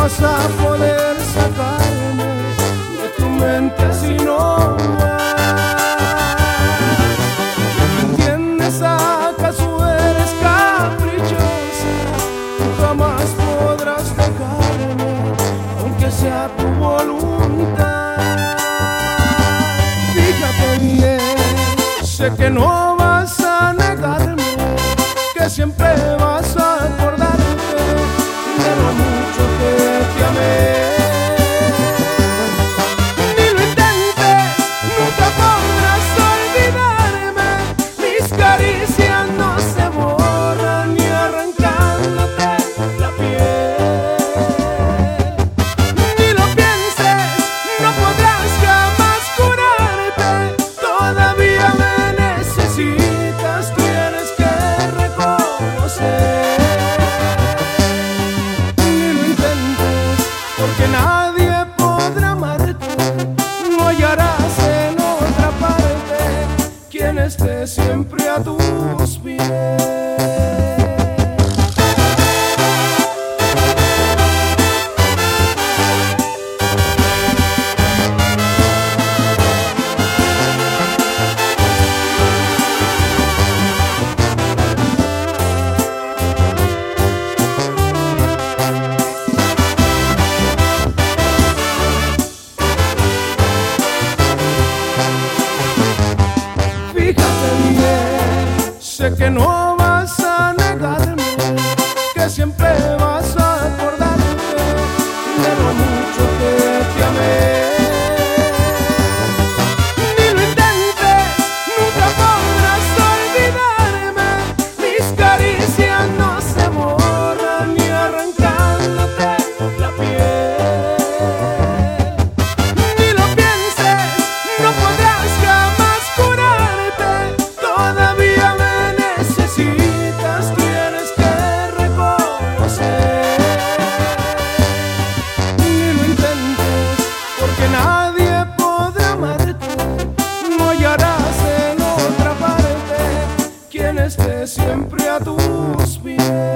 vas a poder sacarme de tu mente si no vas. ¿Entiendes? ¿Acaso eres caprichosa? Tú jamás podrás dejarme, aunque sea tu voluntad. Fíjate bien, sé que no vas a negarme, que siempre vas a acordarte de lo mucho que te amé. Ni lo intentes, nunca podrás olvidarme. Mis caricias no se borran ni arrancándote la piel. Ni lo pienses, no podrás jamás curarte. Todavía me necesitas, tienes que reconocer. Porque nadie podrá amarte, no hallarás en otra parte quien esté siempre a tus pies. Fíjate bien, sé que no vas a negarme, que siempre vas a acordarte de lo mucho que te amé. Ni lo intentes, nunca podrás olvidarme. Mis caricias no se borran ni arrancándote la piel. Ni lo pienses, no podrás jamás curarte. Todavía me necesitas, tienes que reconocer. Ni lo intentes, porque nadie podrá amarte, no hallarás en otra parte quien esté siempre a tus pies.